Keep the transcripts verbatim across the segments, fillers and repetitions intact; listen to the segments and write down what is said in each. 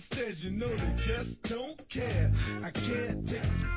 gangsters, you know they just don't care. I can't take this.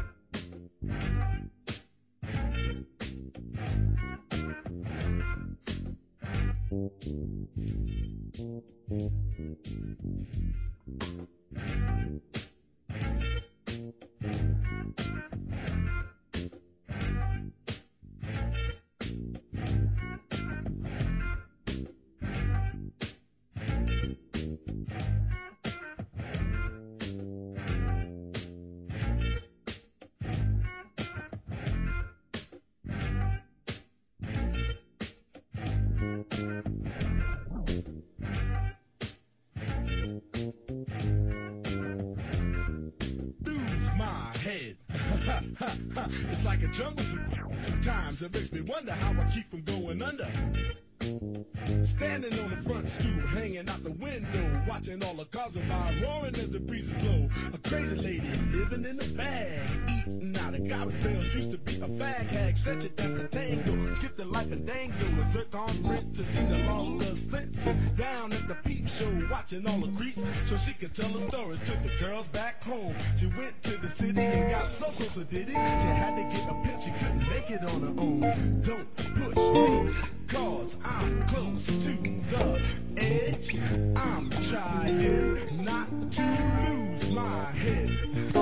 It's like a jungle sometimes. It makes me wonder how I keep from going under. Standing on the front stoop, hanging out the window, watching all the cars go by, roaring as the breezes blow. A crazy lady living in a bag, eating out of garbage pails. Used to be a fag hag, such a dance to tango. Skipped the life and dango, a circumference to see the lost her senses. Down at the peep show, watching all the creeps, so she could tell the stories to the girls back home. She went to the city and got so so so did it. She had to get a pimp, she couldn't make it on her own. Don't push me, cause I'm close to the edge. I'm trying not to lose my head.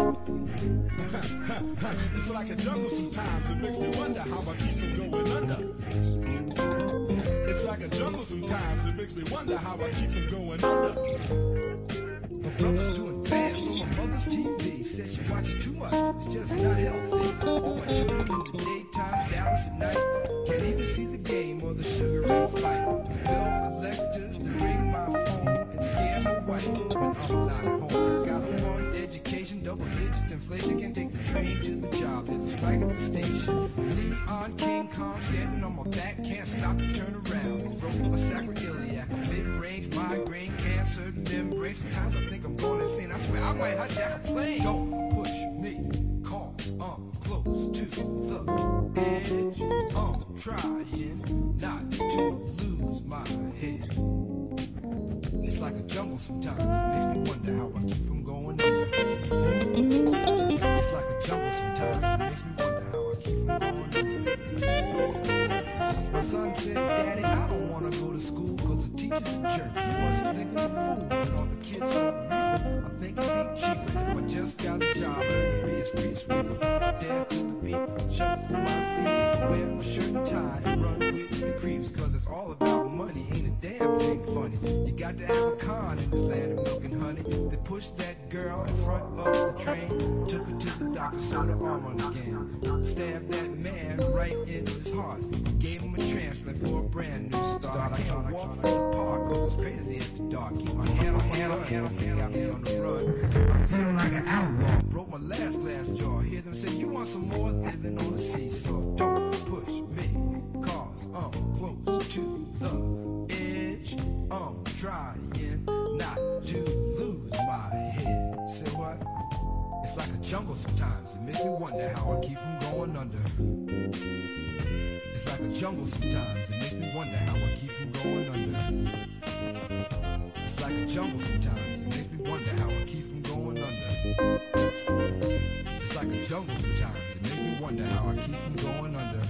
It's like a jungle sometimes. It makes me wonder how I keep from going under. It's like a jungle sometimes. It makes me wonder how I keep from going under. My brother's doing fast on my mother's T V. Says she watches too much, it's just not healthy. All my children in the daytime, Dallas at night. Can't even see the game or the Sugar Ray fight. The bill collectors, they ring my phone and scare my wife when I'm not at home. Got a one education, double digit inflation. Can't take the train to the job, there's a strike at the station. Leon King Kong standing on my back, can't stop to turn around. Broke my sacroiliac, mid-range migraine, cancer, membrane. Sometimes I think I'm going insane. I swear I might hijack a plane. Don't push me, cause I'm close to the edge. I'm trying not to lose my head. It's like a jungle sometimes. It makes me wonder how I keep from going under. It's like a jungle sometimes. It makes me wonder how I keep from going under. My son said, Daddy, I don't want to go to school cause the teacher's a jerk. He must think I'm a fool. And all the kids on reefer, I think it'd be cheaper if I just got a job, learn to be a street sweeper. Dance to the beat, shuffle for my feet, wear a shirt and tie and run with the creeps. Cause it's all about money, ain't a damn thing funny. You got to have a con in this land of milk and honey. They pushed that girl in front of the train, took her to the doctor, sewed her arm on again, stabbed that man right in his heart, gave him a transplant for a brand new start. I can't walk through the park cause it's crazy at the dark. Keep my hand on my hand on hand on hand, got me on the run. I feel like an outlaw, broke my last glass jaw. Hear them say, you want some more, living on the seesaw. Don't push me, cause I'm close to the edge. I'm trying not to lose my head. Say what? It's like a jungle sometimes. It makes me wonder how I keep from going under. It's like a jungle sometimes. It makes me wonder how I keep from going under. It's like a jungle sometimes. It makes me wonder how I keep from going under. It's like a jungle sometimes. It makes me wonder how I keep from going under.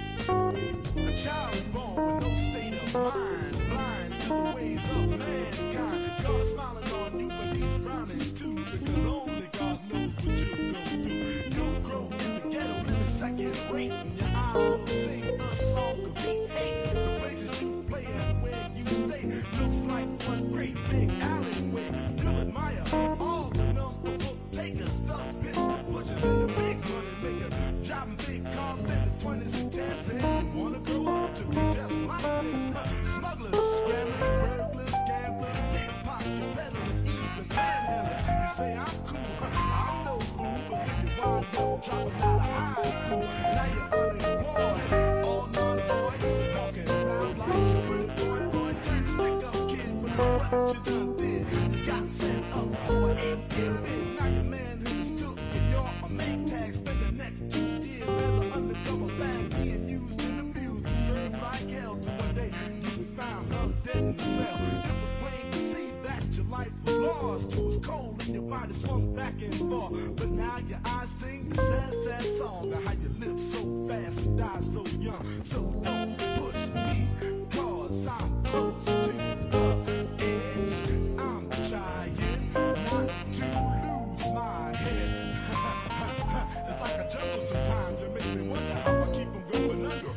A child is born with no state of mind, blind to the ways of mankind. God is smiling on you, but he's frowning too, because only God knows what you'll go through. You'll grow in the ghetto in a second rate, and your eyes will sing a song of deep hate. The places you play and where you stay looks like one great big alleyway. You'll admire all the number book takers, thugs, bitches, pushers, and the big money makers, driving big cars, spending twenties and tens, and you wanna grow up to be just like them. Smugglers, scramblers, burglars, gamblers, pickpockets, peddlers, even panhandlers. You say I'm cool, I'm no fool, but then you wind up dropping out of high school. Now you're unemployed, all non-void, walking around like you're pretty boy, boy, turn stick up kid, but look what you done did. Got sent up for an eight-year bid. Now your man who's took in your make tag, spend the next two years as an undercover fag, being used and abused, served like hell. Till one day you be found hugged dead in the cell. It was plain to see that you life was lost. It was cold and your body swung back and forth. But now your eyes sing the sad, sad song of how you live so fast and die so young. So don't push me, cause I'm close to the edge. I'm trying not to lose my head. It's like a jungle sometimes. It makes me wonder how I keep from going under.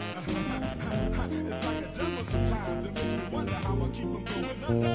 It's like a jungle sometimes. It makes me wonder how I keep from going under.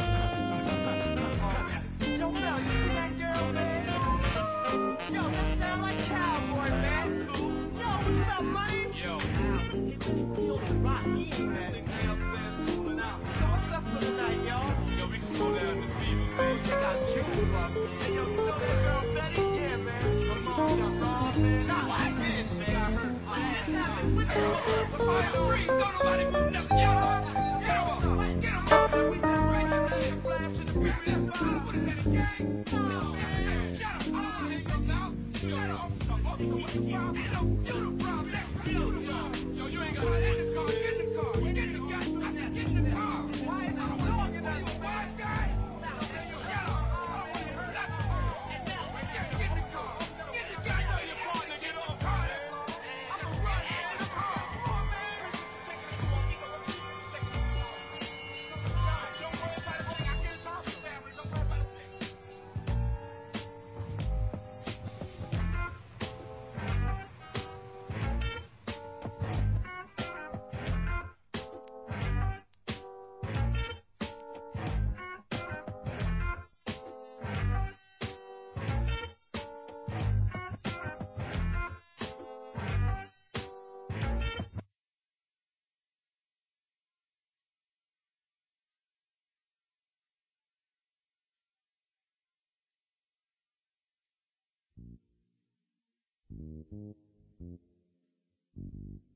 Yo, Mel, you see that girl, man? Yo, that sound like Cowboy, man. Yo, what's up, money? Yo, It was real rock in, man. they upstairs cooling out. So what's up for the night, y'all? Yo, we can go down to Fever, man. Check out June, bro. Hey, yo, you know that girl Betty? Yeah, man. Her mom got robbed, man. Nah, I did, man. She got hurt. What just happened? What the hell? What's going on? Freeze, don't nobody move nothing. Get him up. Get him up. Get him up. Man, we just right now. Man, flash in the mirror. Let's go. What is that, a gang? Shut up. Shut up. I don't want to hear you now. Shut up. Officer, officer, what's the problem? You the problem. That's you the problem. Yo, you ain't got to get in the car. Get in the car. Get in the car. I said get in the car. Why is it talking to you, wise guy? Shut up. I don't want to hear nothing. Just get in the car. Get in the car. Tell your partner get on the car. That's all. I'm going to run in the car. Come on, man. Don't worry about a thing. I can't talk to family. Don't worry about a thing. Thank you.